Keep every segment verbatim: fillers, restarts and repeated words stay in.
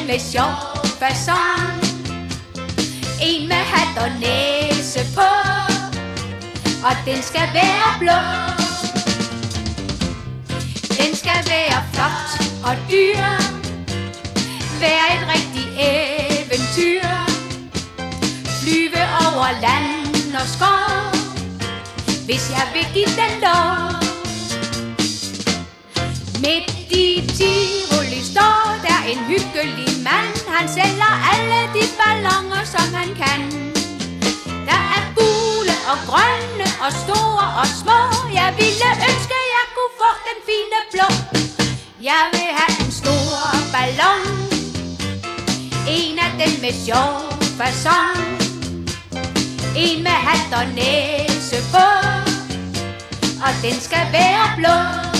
med sjov facon. En med hat og næse på, og den skal være blå. Den skal være flot og dyr, være et rigtigt eventyr, flyve over land og skov, hvis jeg vil give den lov. Midt i Tivoli står der en hyggelig mand. Han sælger alle de balloner, som han kan. Der er gule og grønne og store og små. Jeg ville ønske, jeg kunne få den fine blå. Jeg vil have en stor ballon, en af dem med sjov facon, en med hat og næse på, og den skal være blå.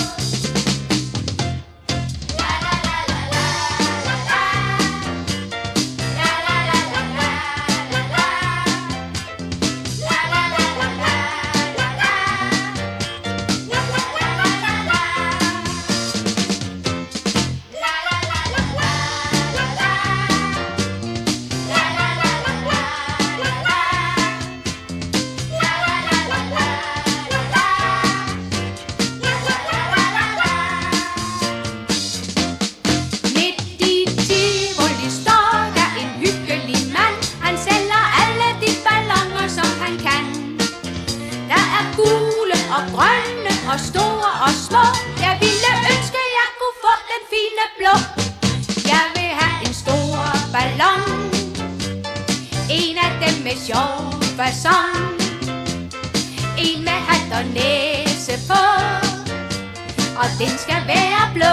Og grønne og store og små. Jeg ville ønske, jeg kunne få den fine blå. Jeg vil have en stor ballon, en af dem med sjov facon, en med hat og næse på, og den skal være blå.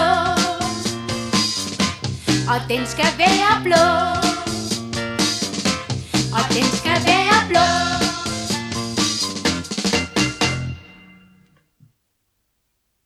Og den skal være blå. Og den skal være